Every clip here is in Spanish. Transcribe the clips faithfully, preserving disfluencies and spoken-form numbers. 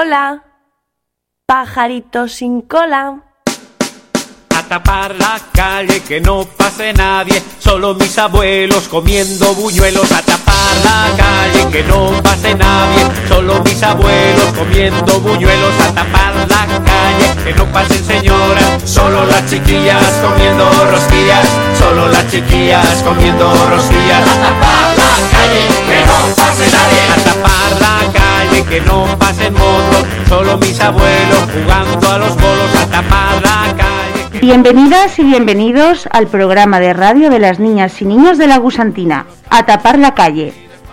cola, pajarito sin cola. A tapar la calle, que no pase nadie, solo mis abuelos comiendo buñuelos. A tapar la calle, que no pase nadie, solo mis abuelos comiendo buñuelos. A tapar la calle, que no pasen señoras, solo las chiquillas comiendo rosquillas, solo las chiquillas comiendo rosquillas. A tapar la calle, que no pase nadie. A tapar la calle, que no pasen motos, solo mis abuelos jugando a los bolos. A tapar la calle. Bienvenidas y bienvenidos al programa de radio de las niñas y niños de la Gusantina, A Tapar la Calle.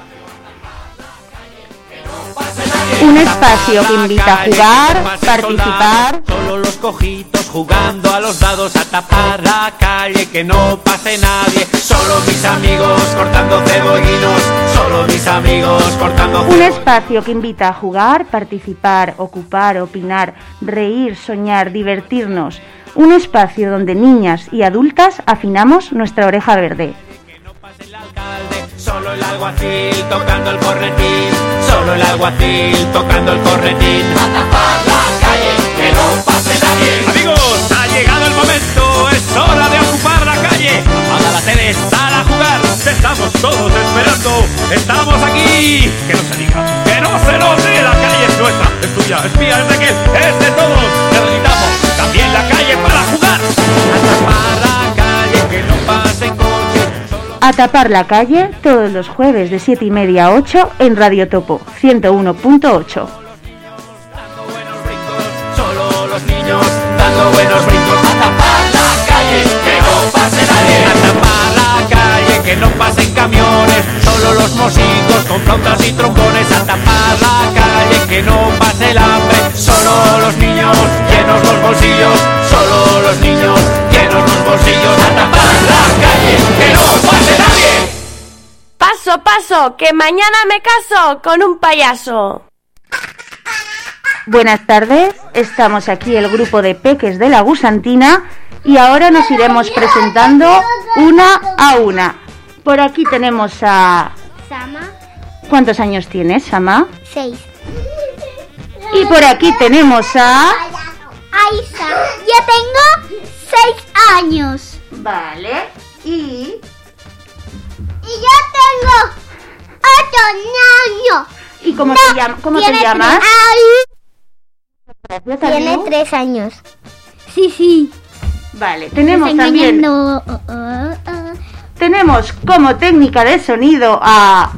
Un espacio que invita a jugar, participar. Solo los cojitos jugando a los dados. A tapar la calle, que no pase nadie, solo mis amigos cortando cebollinos, solo mis amigos cortando cebollinos. Un espacio que invita a jugar, participar, ocupar, opinar, reír, soñar, divertirnos. Un espacio donde niñas y adultas afinamos nuestra oreja verde. Que no pase el alcalde, solo el alguacil tocando el cornetín, solo el alguacil tocando el cornetín. A tapar la calle, que no pase nadie. Amigos, ha llegado el momento, es hora de ocupar la calle. Apaga la tele, sal a jugar, te estamos todos esperando. Estamos aquí, que no se diga, que no se note, la calle es nuestra, es tuya, es mía, es de aquel, es de todos. Necesitamos también la calle para jugar. A tapar la calle, que no pasen coches. Solo... A Tapar la Calle, todos los jueves de siete y media a ocho en Radio Topo ciento uno punto ocho. Dando buenos brincos, solo los niños dando buenos brincos. A tapar la calle, que no pase nadie. A tapar la calle, que no pasen camiones, solo los mosicos con flautas y trombones. A tapar la calle, que no pase el hambre, solo los niños llenos los bolsillos, solo los niños llenos los bolsillos. A tapar la calle, que no pase nadie. Paso, paso, que mañana me caso con un payaso. Buenas tardes, estamos aquí el grupo de peques de la Gusantina y ahora nos iremos presentando una a una. Por aquí tenemos a... Sama. ¿Cuántos años tienes, Sama? Seis. Y por aquí tenemos a... Aisa. Yo tengo seis años. Vale, y... Y yo tengo ocho años. ¿Y cómo No, te, llama, cómo te tiene llamas? tres- Gracias, Tiene Aliu. tres años. Sí, sí. Vale, tenemos Está también... engañando. Oh, oh, oh. Tenemos como técnica de sonido a...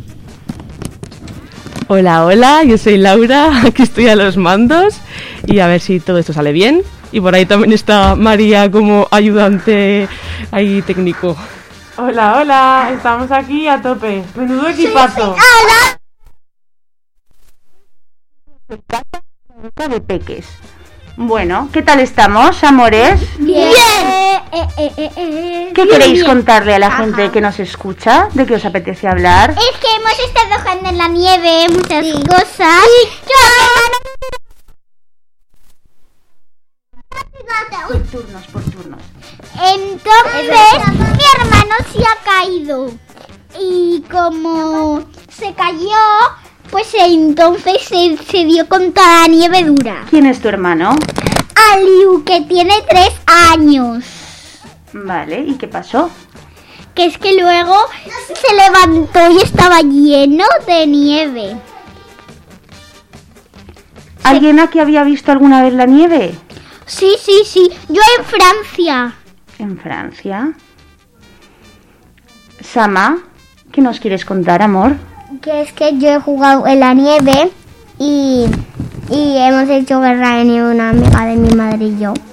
Hola, hola, yo soy Laura, aquí estoy a los mandos y a ver si todo esto sale bien. Y por ahí también está María como ayudante ahí técnico. Hola, hola, estamos aquí a tope. Menudo equipazo. de peques. Bueno, ¿qué tal estamos, amores? Bien. Eh, eh, eh, eh, eh. ¿Qué Bien, queréis bien. contarle a la Ajá. gente que nos escucha? ¿De qué os apetece hablar? Es que hemos estado jugando en la nieve, muchas cosas. Por turnos, por turnos. Entonces, mi hermano se ha caído. Y como se cayó, pues entonces se, se dio con toda la nieve dura. ¿Quién es tu hermano? Aliu, que tiene tres años. Vale, ¿y qué pasó? Que es que luego se levantó y estaba lleno de nieve. ¿Alguien aquí había visto alguna vez la nieve? Sí, sí, sí. Yo en Francia. En Francia. Sama, ¿qué nos quieres contar, amor? Que es que yo he jugado en la nieve y, y hemos hecho guerra de nieve una amiga de mi madre y yo.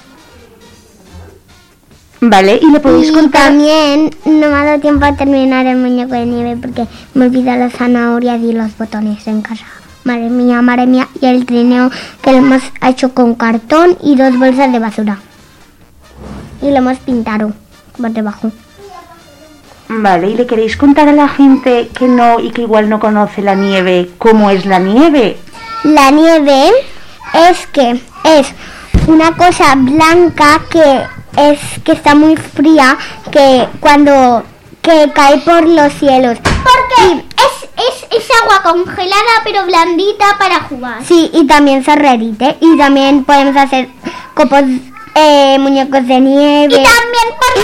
Vale, ¿y le podéis Y contar? también no me ha dado tiempo a terminar el muñeco de nieve porque me olvidé las zanahorias y los botones en casa. Madre mía, madre mía. Y el trineo que lo hemos hecho con cartón y dos bolsas de basura. Y lo hemos pintado por debajo. Vale, ¿y le queréis contar a la gente que no y que igual no conoce la nieve cómo es la nieve? La nieve es que es una cosa blanca que es que está muy fría, que cuando que cae por los cielos. Porque es, es, Es agua congelada pero blandita para jugar. Sí, y también se derrite. Y también podemos hacer copos, eh, muñecos de nieve. Y también por...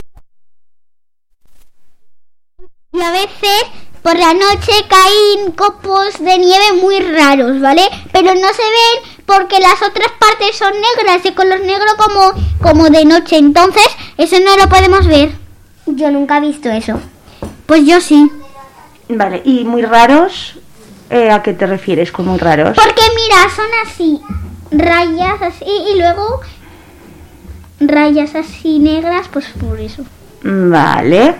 Y a veces por la noche caen copos de nieve muy raros, ¿vale? Pero no se ven porque las otras partes son negras, de color negro como, como de noche. Entonces, eso no lo podemos ver. Yo nunca he visto eso. Pues yo sí. Vale, ¿y muy raros? Eh, ¿A qué te refieres con muy raros? Porque mira, son así, rayas así y luego rayas así negras, pues por eso. Vale.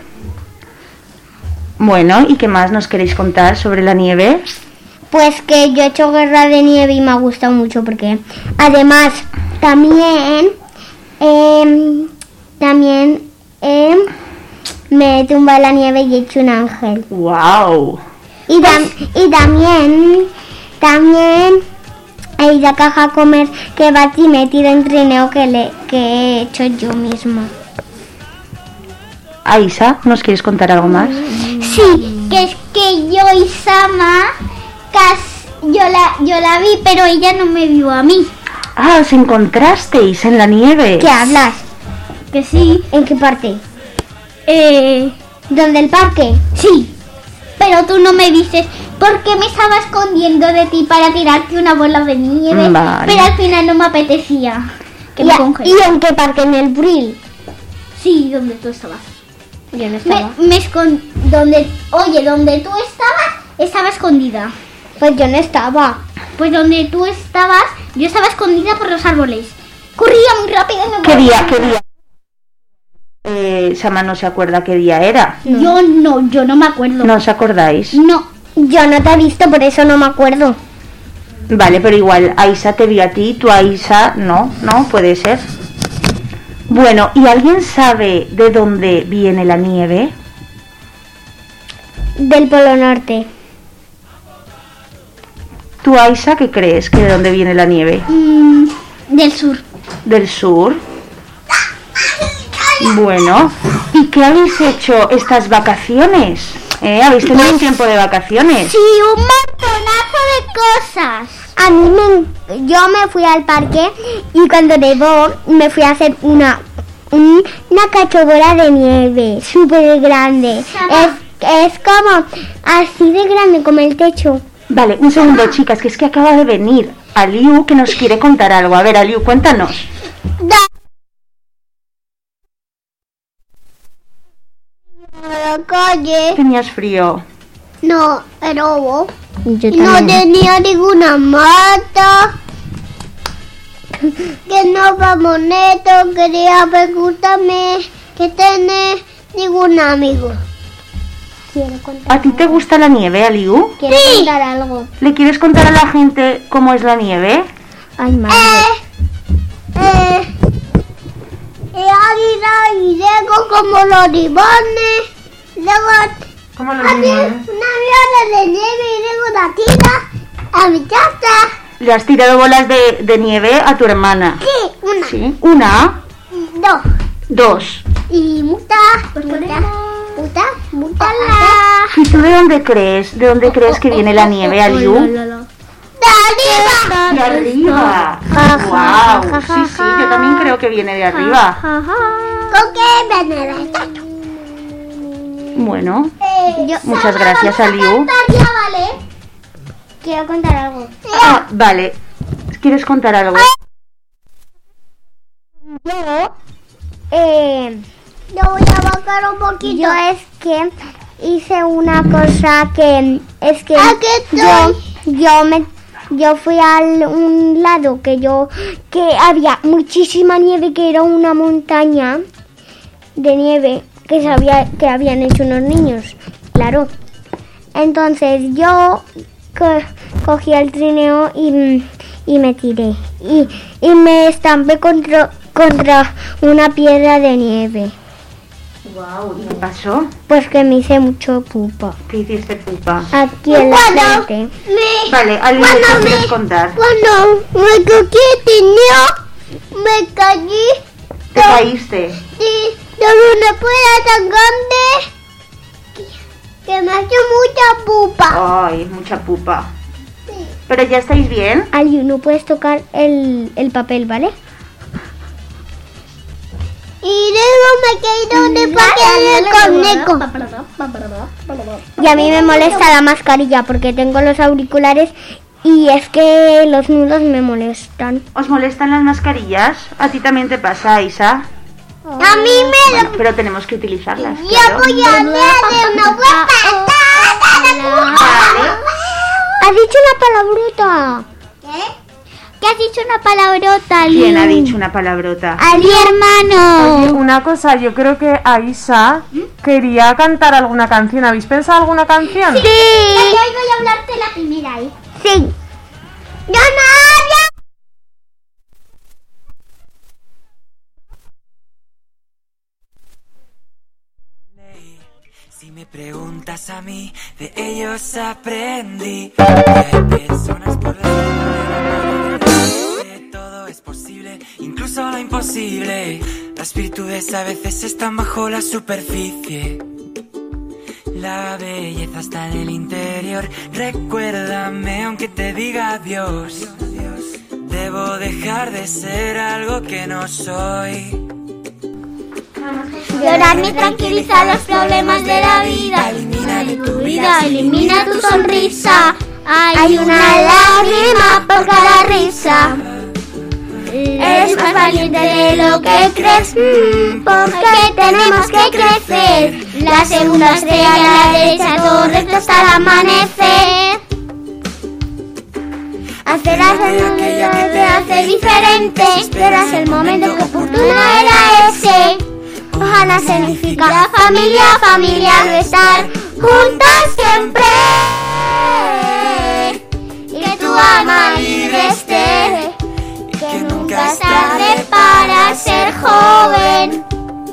Bueno, ¿y qué más nos queréis contar sobre la nieve? Pues que yo he hecho guerra de nieve y me ha gustado mucho porque además también eh, también eh, me he tumbado en la nieve y he hecho un ángel. ¡Wow! Y, tam y también también he ido a caja a comer kebab y me he tirado un trineo que, le, que he hecho yo mismo. Aisa, ¿nos quieres contar algo más? Sí, que es que yo y Sama casi, yo la yo la vi, pero ella no me vio a mí. Ah, os encontrasteis en la nieve. ¿Qué hablas? Que sí. ¿En qué parte? Eh, ¿dónde el parque? Sí. Pero tú no me viste porque me estaba escondiendo de ti para tirarte una bola de nieve. Vale. Pero al final no me apetecía. Que me congelé. ¿Y en qué parque? ¿En el Bril? Sí, donde tú estabas. Yo no estaba. Me, me escon... donde, oye, donde tú estabas, estaba escondida. Pues yo no estaba. Pues donde tú estabas, yo estaba escondida por los árboles. Corría muy rápido y me ¿Qué día? ¿Qué día? Eh, Sama no se acuerda qué día era. No. Yo no, yo no me acuerdo. ¿No os acordáis? No, yo no te he visto, por eso no me acuerdo. Vale, pero igual Aisa te vio a ti, tú a Aisa no, no, puede ser. Bueno, ¿y alguien sabe de dónde viene la nieve? Del Polo Norte. ¿Tú, Aisa, qué crees que de dónde viene la nieve? Mm, del sur. ¿Del sur? Bueno, ¿y qué habéis hecho estas vacaciones? ¿Eh? ¿Habéis tenido un tiempo de vacaciones? Sí, un montonazo de cosas. A mí me, yo me fui al parque y cuando nevó me fui a hacer una un, una cachobola de nieve súper grande. Es, es como así de grande como el techo. Vale, un segundo, chicas, que es que acaba de venir Aliu que nos quiere contar algo. A ver, Aliu, cuéntanos. Da la calle. ¿Tenías frío? No, pero vos. No tenía ninguna mata. Que no va moneto, quería preguntarme que tiene ningún amigo. Quiero contar. ¿A ti te gusta la nieve, Aliu? Quiero sí. contar algo. ¿Le quieres contar a la gente cómo es la nieve? Ay, madre. Eh, eh, eh, águila y luego como los limones. Luego ¿Cómo los había limones? una viola de nieve y luego una tira a mi casa. ¿Le has tirado bolas de, de nieve a tu hermana? Sí, una. Sí. ¿Una? Dos. Dos. Y muta, muta, muta, muta la... ¿Y tú de dónde crees? ¿De dónde crees que viene la nieve, Aliu? ¡De arriba! De arriba. Wow. Sí, sí, yo también creo que viene de arriba. ¿Con qué viene de techo? Bueno, Yo, muchas gracias, Aliu. Ya, vale. Quiero contar algo. Ah, vale. ¿Quieres contar algo? Yo, eh, yo voy a bajar un poquito. Yo es que hice una cosa que es que yo, yo me, yo fui a un lado que yo, que había muchísima nieve, que era una montaña de nieve que sabía que habían hecho unos niños, claro. Entonces yo co cogí el trineo y, y me tiré y, y me estampé contra contra una piedra de nieve. Wow, ¿y qué pasó? Pues que me hice mucho pupa. ¿Qué hiciste, pupa? Aquí en la frente. Me, Vale, Aliu, ¿qué quieres contar? Cuando me cogí el trineo, me caí. ¿Te caíste? Sí, de una piedra tan grande que me Me ha hecho mucha pupa. Ay, mucha pupa. Sí. ¿Pero ya estáis bien? Ali, no puedes tocar el, el papel, ¿vale? Y luego me he caído de papel con Y a mí me molesta la mascarilla porque tengo los auriculares y es que los nudos me molestan. ¿Os molestan las mascarillas? ¿A ti también te pasa, Isa? Oh. A mí me bueno, pero tenemos que utilizarlas. Yo claro. voy a hablar de una huepa. Vale. Has dicho una palabrota. ¿Qué? ¿Qué has dicho una palabrota, Ali? ¿Quién ha dicho una palabrota? Ali, hermano. Oye, una cosa, yo creo que Aisa quería cantar alguna canción. ¿Habéis pensado alguna canción? Sí. Hoy voy a hablarte la primera, ¿eh? Sí. Yo no hablo. Si me preguntas a mí, de ellos aprendí que hay personas por la que todo es posible, incluso lo imposible. Las virtudes a veces están bajo la superficie. La belleza está en el interior. Recuérdame aunque te diga adiós. Debo dejar de ser algo que no soy. Llorar me tranquiliza los problemas de la vida. Elimina de tu vida, elimina tu sonrisa. Hay una lágrima por cada risa. Eres más valiente de lo que crees, porque tenemos que crecer. La segunda estrella a la derecha, todo recto hasta el amanecer. Hacer aquello que te hace diferente. Esperas el momento que oportuno era ese. Ojalá significa la familia, familia de estar juntas siempre. Y que tu alma libre esté. Que nunca es tarde para ser joven.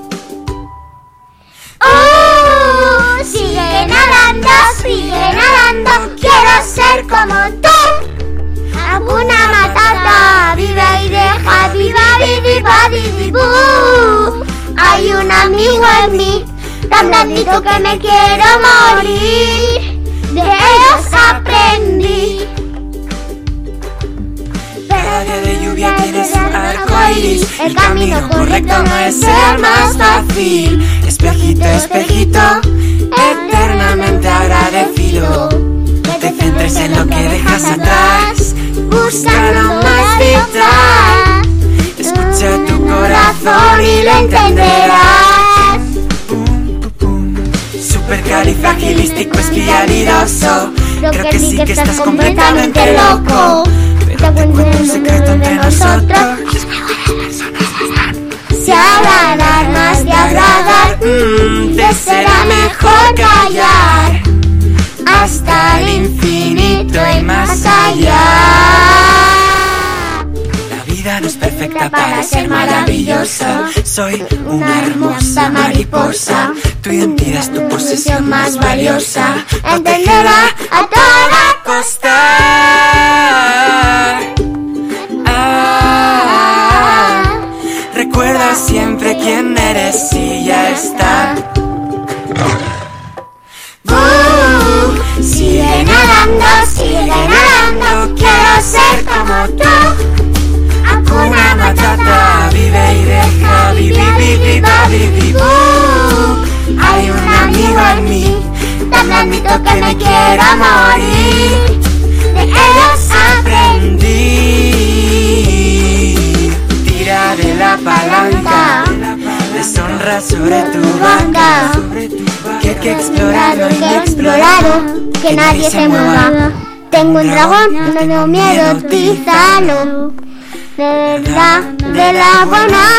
Oh, sigue nadando, sigue nadando. Quiero ser como tú. Hakuna Matata, vive y deja, viva, viva, viva. Hay un amigo en mí, tan blandito que me quiero morir. De ellos aprendí. Cada día de lluvia tiene su arco iris. El camino correcto no es el más fácil. Espejito, espejito, eternamente agradecido. No te centres en lo que dejas atrás. Busca lo más vital. Escucha tu corazón y lo entenderás. Pum, pum, pum. Supercalifragilístico espialidoso. Creo que sí que estás completamente loco. Pero te cuento un secreto entre nosotros. Si hablar más de hablar, mmm, te será mejor callar. Hasta el infinito y más allá. La vida no es perfecta para ser maravillosa. Soy una hermosa mariposa. Tu identidad es tu posesión más valiosa. Entenderá a toda costa. Ah, recuerda siempre quién eres y ya está. Uh, sigue nadando, sigue nadando. Quiero ser como tú. Hakuna Matata, vive y deja, vivi, vivi, vivi, vivi. Uh, hay un amigo en mí, tan blandito que me quiero morir. De ellos aprendí. Tira de la palanca, deshonra sobre tu banca. Que hay que explorarlo, hay que explorarlo, que nadie se mueva. Tengo un dragón, no tengo miedo, utilízalo. De verdad, de la buena.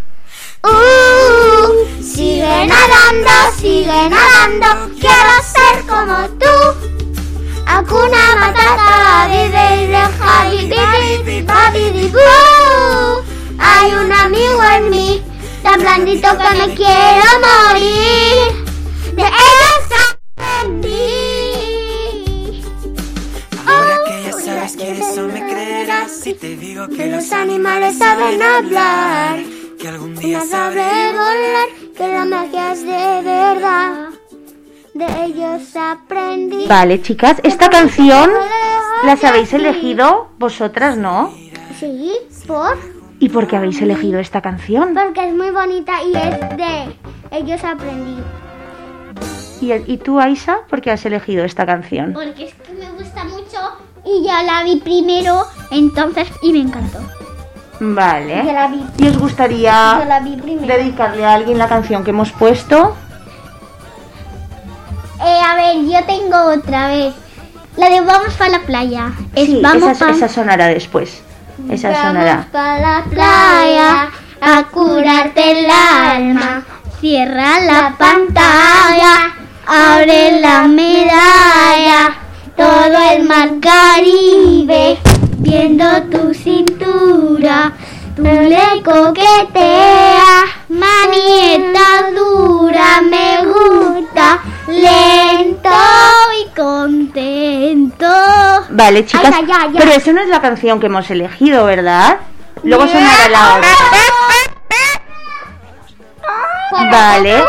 Uh, sigue nadando, sigue nadando. Quiero ser como tú. Hakuna Matata, vive y deja, vive, vive, vive. Hay un amigo en mí, tan blandito que me quiero morir. De ellos aprendí. Ahora que ya sabes quiénes son, me creerás si te digo que los animales saben hablar. Que algún día sabré volar, que la magia es de verdad. de ellos aprendí. Vale, chicas, esta canción las habéis elegido vosotras, ¿no? Sí, ¿por? ¿Y por qué habéis elegido esta canción? Porque es muy bonita y es de ellos aprendí. ¿Y, y tú, Aisha, por qué has elegido esta canción? Porque es que me gusta mucho y ya la vi primero, entonces, y me encantó. Vale. Yo la vi. ¿Y os gustaría Yo la vi primero. dedicarle a alguien la canción que hemos puesto? Eh, a ver, yo tengo otra vez. La de Vamos para la playa. Es Sí, vamos esa, pa- esa sonará después. Esa Vamos sonará. para la playa a curarte el alma. Cierra la pantalla, abre la medalla. Todo el mar Caribe, viendo tu cintura. Tú le coqueteas, manieta dura, me gusta, lento y contento. Vale, chicas, Ay, ya, ya, ya. pero esa no es la canción que hemos elegido, ¿verdad? Luego sonará la otra. Vale.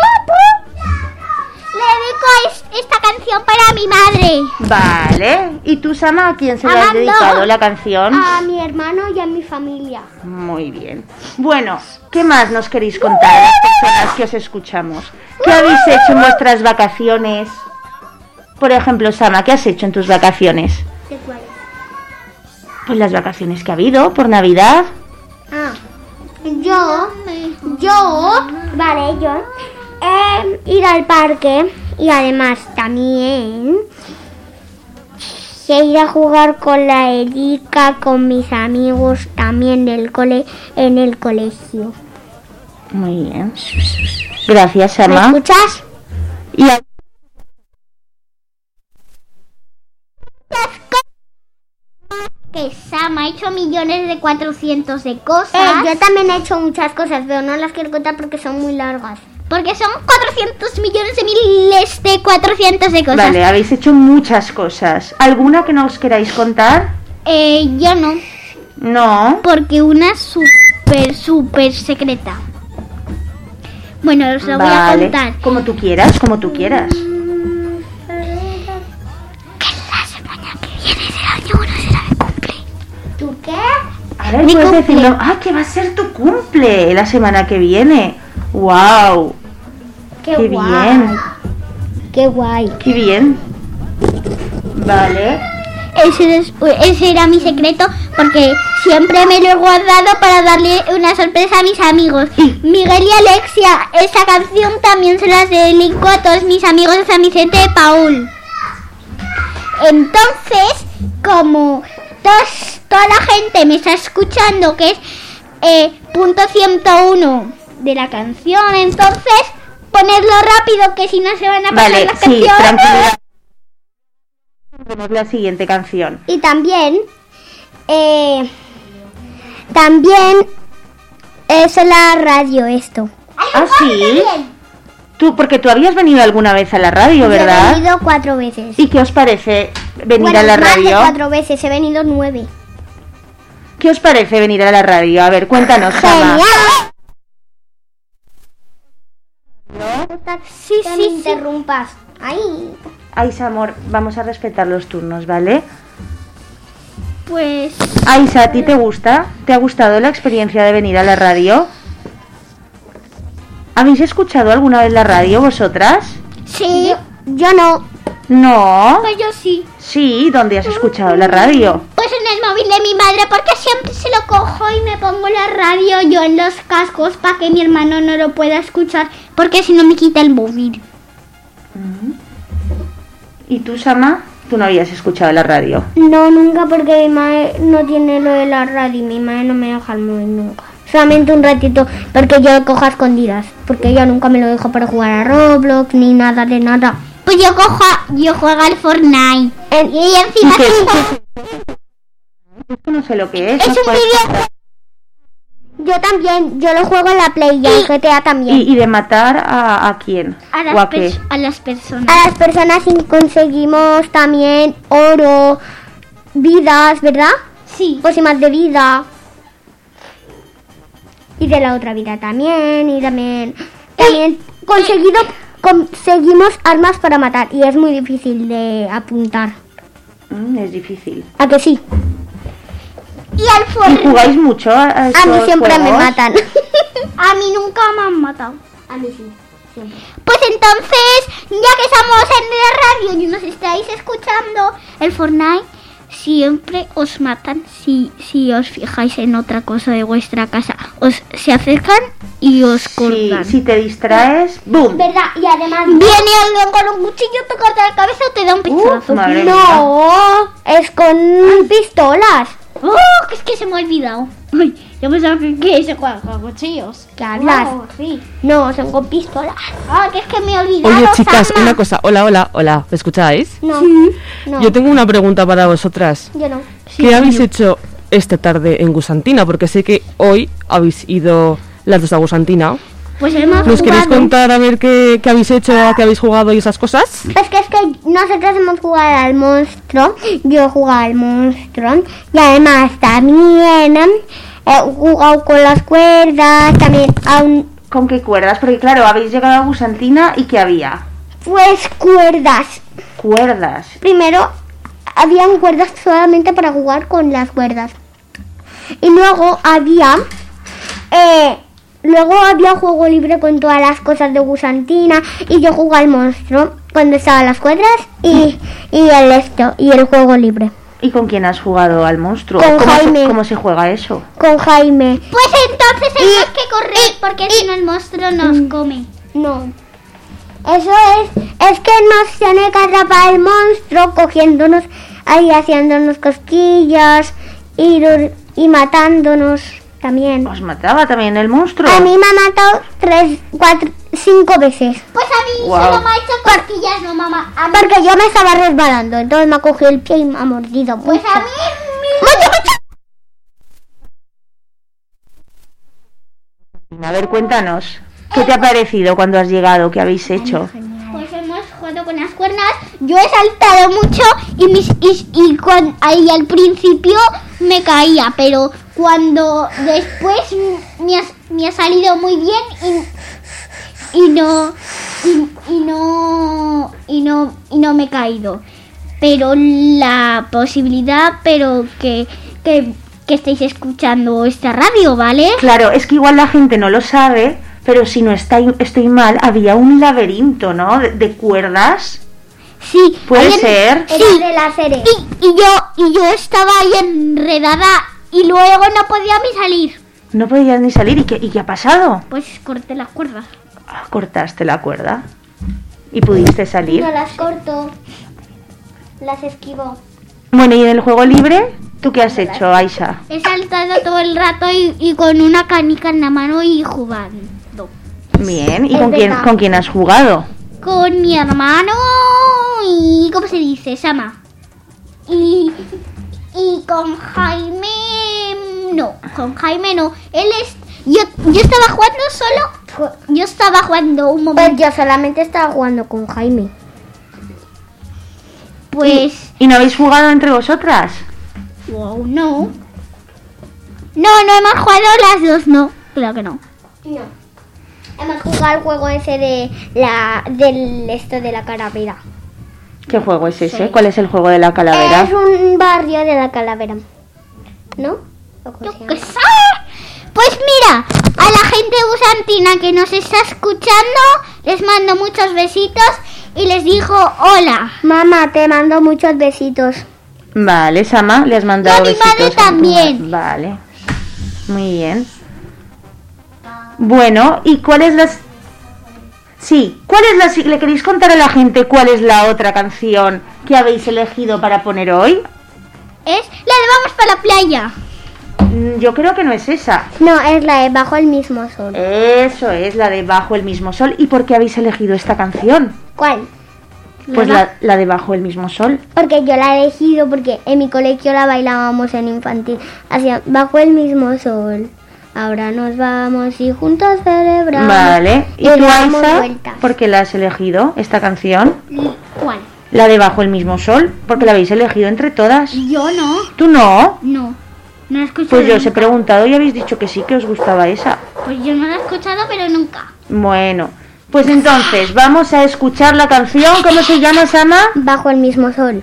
Le dedico es- esta canción para mi madre. Vale. ¿Y tú, Sama, a quién se le has Amando dedicado la canción? A mi hermano y a mi familia. Muy bien. Bueno, ¿qué más nos queréis contar a las personas que os escuchamos? ¿Qué habéis hecho en vuestras vacaciones? Por ejemplo, Sama, ¿qué has hecho en tus vacaciones? ¿De cuál? Pues las vacaciones que ha habido por Navidad. Ah, yo, yo, vale, yo, eh, ir al parque y además también sé ir a jugar con la Erika, con mis amigos también del cole, en el colegio. Muy bien. Gracias, ¿Me Sama. escuchas? Y a- Que Sam ha hecho millones de cuatrocientos de cosas. Eh, yo también he hecho muchas cosas, pero no las quiero contar porque son muy largas. Porque son cuatrocientos millones de miles de cuatrocientos de cosas. Vale, habéis hecho muchas cosas. ¿Alguna que no os queráis contar? Eh, yo no. No. Porque una es súper, súper secreta. Bueno, os lo voy a Vale. contar. Como tú quieras, como tú quieras. La semana que viene será el uno, será mi cumple. ¿Tú qué? A ver, Mi puedes cumple. decirlo. Ah, que va a ser tu cumple la semana que viene. ¡Wow! Qué, ¡Qué guay. bien! Qué guay. ¡Qué bien! Vale. Ese, es- ese era mi secreto porque siempre me lo he guardado para darle una sorpresa a mis amigos. Miguel y Alexia, esa canción también se las dedico a todos mis amigos de San Vicente de Paul. Entonces, como tos- toda la gente me está escuchando, que es eh, punto ciento uno de la canción, entonces ponerlo rápido que si no se van a pasar Vale, las sí, canciones. tranquilidad. Tenemos la siguiente canción. Y también, eh, también es la radio esto. ¿Ah, sí? Tú, porque tú habías venido alguna vez a la radio, Yo he ¿verdad? venido cuatro veces. ¿Y qué os parece venir Bueno, a la más de radio? cuatro veces, he venido nueve. ¿Qué os parece venir a la radio? A ver, cuéntanos, Sama. Sí, sí, me interrumpas. Ahí. Aisa, amor, vamos a respetar los turnos, ¿vale? Pues Aisa, ¿a ti te gusta? ¿Te ha gustado la experiencia de venir a la radio? ¿Habéis escuchado alguna vez la radio vosotras? sí. Yo, yo no. No. Pues yo sí. Sí, ¿dónde has escuchado la radio? Pues en el móvil de mi madre, porque siempre se lo cojo y me pongo la radio yo en los cascos para que mi hermano no lo pueda escuchar, porque si no me quita el móvil. ¿Y tú, Sama? ¿Tú no habías escuchado la radio? No, nunca, porque mi madre no tiene lo de la radio y mi madre no me deja el móvil nunca. Solamente un ratito, porque yo lo cojo a escondidas, porque ella nunca me lo deja para jugar a Roblox ni nada de nada. Pues yo cojo, yo juego al Fortnite. y encima ¿Y qué- sí, Es que no sé lo que es. es ¿nos un puedes vídeo. contar? Yo también, yo lo juego en la Play y en G T A también. ¿Y, y de matar a, a quién? A ¿O las, a qué? pers- a las personas. A las personas y conseguimos también oro, vidas, ¿verdad? Sí. Pócimas de vida. Y de la otra vida también. Y también. También conseguido conseguimos armas para matar y es muy difícil de apuntar. Mm, es difícil. ¿A que sí? Y al ¿Y Fortnite. jugáis mucho a, a A estos mí siempre me juegos? matan. A mí nunca me han matado. A mí sí. Pues entonces, ya que estamos en la radio y nos estáis escuchando, el Fortnite siempre os matan si, si os fijáis en otra cosa de vuestra casa. Os se acercan y os Sí, cortan. si te distraes, ¡boom! ¿Verdad? Y además viene alguien con un cuchillo, te corta la cabeza o te da un pistolazo. madre no, es con pistolas. ¡Oh! Que es que se me ha olvidado. Uy, yo pensaba que, que se juega con cuchillos. ¿Qué hablas? Wow, sí. No, son con pistolas. Ah, que es que me he olvidado. Oye, chicas, Sama. una cosa. Hola, hola, hola. ¿Me escucháis? No, no. Yo tengo una pregunta para vosotras. Yo no. ¿Qué habéis hecho esta tarde en Gusantina? Porque sé que hoy habéis ido las dos a Gusantina. Pues hemos ¿Nos queréis jugado. contar a ver qué, qué habéis hecho, a qué habéis jugado y esas cosas? Es que es que nosotros hemos jugado al monstruo. Yo he jugado al monstruo. Y además también he jugado con las cuerdas. También a un... ¿Con qué cuerdas? Porque claro, habéis llegado a Gusantina y ¿qué había? Pues cuerdas. Cuerdas. Primero habían cuerdas solamente para jugar con las cuerdas. Y luego había... Eh, luego había juego libre con todas las cosas de Gusantina. Y yo jugué al monstruo cuando estaban las cuerdas y, y el esto y el juego libre. ¿Y con quién has jugado al monstruo? Con ¿Cómo Jaime. Se, ¿Cómo se juega eso? Con Jaime. Pues entonces tenemos que correr porque si no el monstruo nos come. No. Eso es, es que nos tiene que atrapar el monstruo cogiéndonos ahí, haciéndonos cosquillas y, y matándonos también. ¿Os mataba también el monstruo? A mí me ha matado tres, cuatro, cinco veces. Pues a mí Guau. solo me ha hecho cosquillas, no mamá. A mí, Porque yo me estaba resbalando, entonces me ha cogido el pie y me ha mordido. pues mucho. a mí ¡Mucho, mucho! A ver, cuéntanos. ¿Qué te ha parecido cuando has llegado? ¿Qué habéis hecho? Pues hemos jugado con las cuerdas. Yo he saltado mucho y, mis, y, y cuan- ahí al principio me caía, pero cuando después me ha, me ha salido muy bien y, y no y, y no y no y no me he caído. Pero la posibilidad, pero que que, que estéis escuchando esta radio, ¿vale? Claro, es que igual la gente no lo sabe, pero si no está, estoy mal, había un laberinto, ¿no? De, de cuerdas. Sí, ¿Puede ahí en- ser? Sí, de la serie. y, y yo y yo estaba ahí enredada y luego no podía ni salir. No podías ni salir. ¿Y qué, y qué ha pasado? Pues corté las cuerdas. Ah, cortaste la cuerda y pudiste salir. No las corto, las esquivo. Bueno, y en el juego libre, ¿tú qué has hecho, Aisha? He saltado todo el rato y, y con una canica en la mano y jugando. Bien, ¿y Es con quién, verdad. con quién has jugado? Con mi hermano y... ¿cómo se dice? Sama. Y... y con Jaime... no, con Jaime no. Él es... Yo, yo estaba jugando solo... Yo estaba jugando un Pues momento. yo solamente estaba jugando con Jaime. Pues... ¿Y no habéis jugado entre vosotras? Wow, no. No, no hemos jugado las dos, no. Claro que no. No. Hemos jugado el juego ese de la del esto de la calavera. ¿Qué juego es ese? ¿Cuál es el juego de la calavera? Es un barrio de la calavera. ¿No? ¿O cómo Yo se qué llama? sé. Pues mira, a la gente gusantina que nos está escuchando, les mando muchos besitos y les digo hola. Mamá, te mando muchos besitos. Vale, Sama, le has mandado Y a mi besitos madre a tu también. ma- Vale, muy bien. Bueno, ¿y cuál es las... Sí, ¿cuál es la... si- ¿Le queréis contar a la gente cuál es la otra canción que habéis elegido para poner hoy? Es la de vamos para la playa. Mm, Yo creo que no es esa. No, es la de Bajo el mismo sol. Eso es, la de Bajo el mismo sol. ¿Y por qué habéis elegido esta canción? ¿Cuál? Pues la, la de Bajo el mismo sol. Porque yo la he elegido porque en mi colegio la bailábamos en infantil. Hacía Bajo el mismo sol. Ahora nos vamos y juntos celebramos. Vale. ¿Y Y tú, damos Aisa, vueltas. por qué la has elegido, esta canción? ¿Cuál? La de Bajo el mismo sol, porque la habéis elegido entre todas. Yo no. ¿Tú no? No. No la he escuchado. Pues yo os he nunca. preguntado y habéis dicho que sí, que os gustaba esa. Pues yo no la he escuchado, pero nunca. Bueno, Pues entonces, vamos a escuchar la canción. ¿Cómo se llama, Sama? Bajo el mismo sol.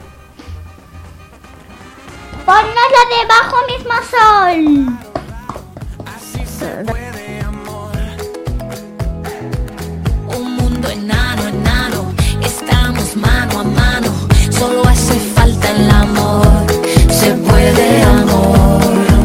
Ponnos la de Bajo mismo sol. Un mundo enano, enano, estamos mano a mano. Solo hace falta el amor, se puede amor.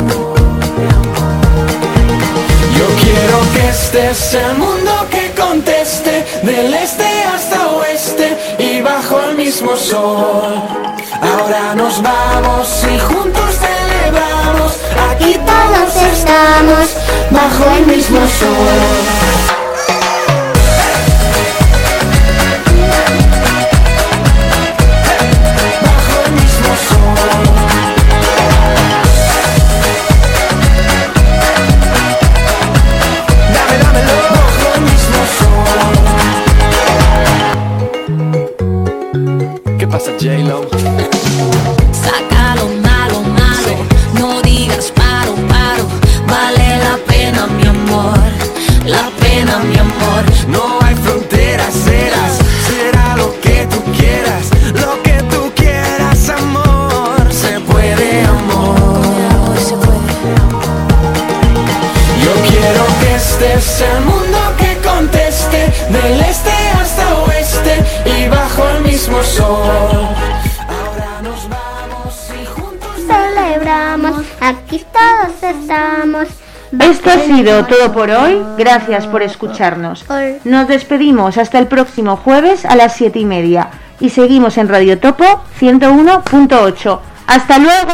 Yo quiero que este es el mundo que conteste, del este hasta oeste y bajo el mismo sol. Ahora nos vamos y juntos celebramos, aquí todos estamos bajo el mismo sol. J-Lo. Saca lo malo, malo, no digas paro, paro. Vale la pena, mi amor, la pena, mi amor. No hay fronteras, serás, será lo que tú quieras, lo que tú quieras, amor. Se puede, amor, se puede. Yo quiero que este es el mundo que conteste, del este hasta oeste y bajo el mismo sol. Aquí todos estamos. Esto ha sido todo por hoy. Gracias por escucharnos. Nos despedimos hasta el próximo jueves a las siete y media. Y seguimos en Radio Topo ciento uno punto ocho. ¡Hasta luego!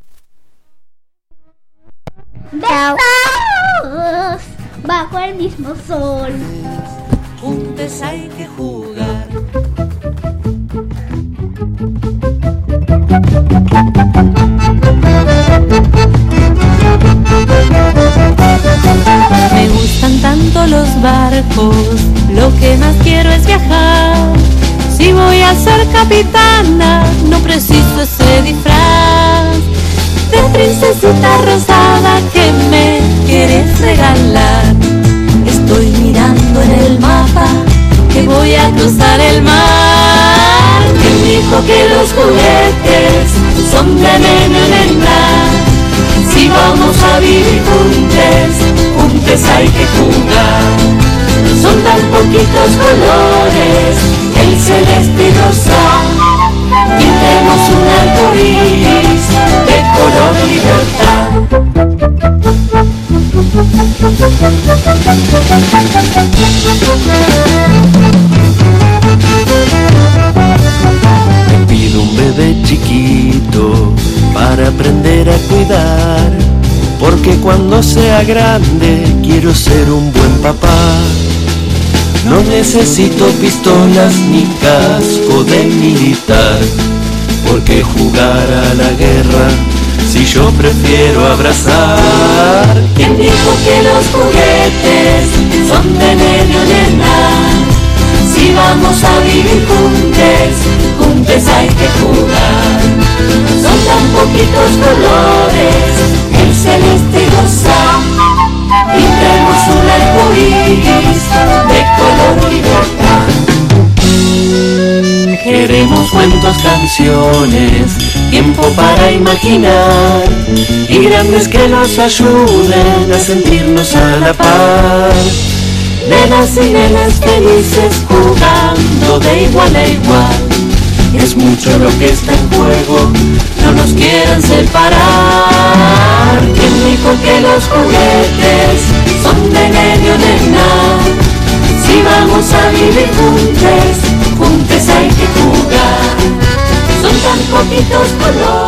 Besos bajo el mismo sol. Juntos hay que jugar. Me gustan tanto los barcos, lo que más quiero es viajar. Si voy a ser capitana, no preciso ese disfraz de princesita rosada que me quieres regalar. Estoy mirando en el mapa que voy a cruzar el mar. ¿Quién dijo que los juguetes son de nena, nena? Si vamos a vivir juntos, juntos hay que jugar. Son tan poquitos colores, el celeste y rosa. Pintemos un arco iris de color libertad. Me pido un bebé chiquito para aprender a cuidar, porque cuando sea grande quiero ser un buen papá. No necesito pistolas ni casco de militar, porque jugar a la guerra si yo prefiero abrazar. ¿Quién dijo que los juguetes son de nena, nena? Si vamos a vivir juntos, juntos hay que jugar. Son tan poquitos colores, el celeste y rosa. Pintemos un arco iris de color libertad. Queremos cuentos, canciones, tiempo para imaginar, y grandes que nos ayuden a sentirnos a la par. Nenas y nenas felices jugando de igual a igual. Es mucho lo que está en juego, no nos quieran separar. ¿Quién dijo que los juguetes son de nena, nena? Si vamos a vivir juntos, juntos hay que jugar. Son tan poquitos colores.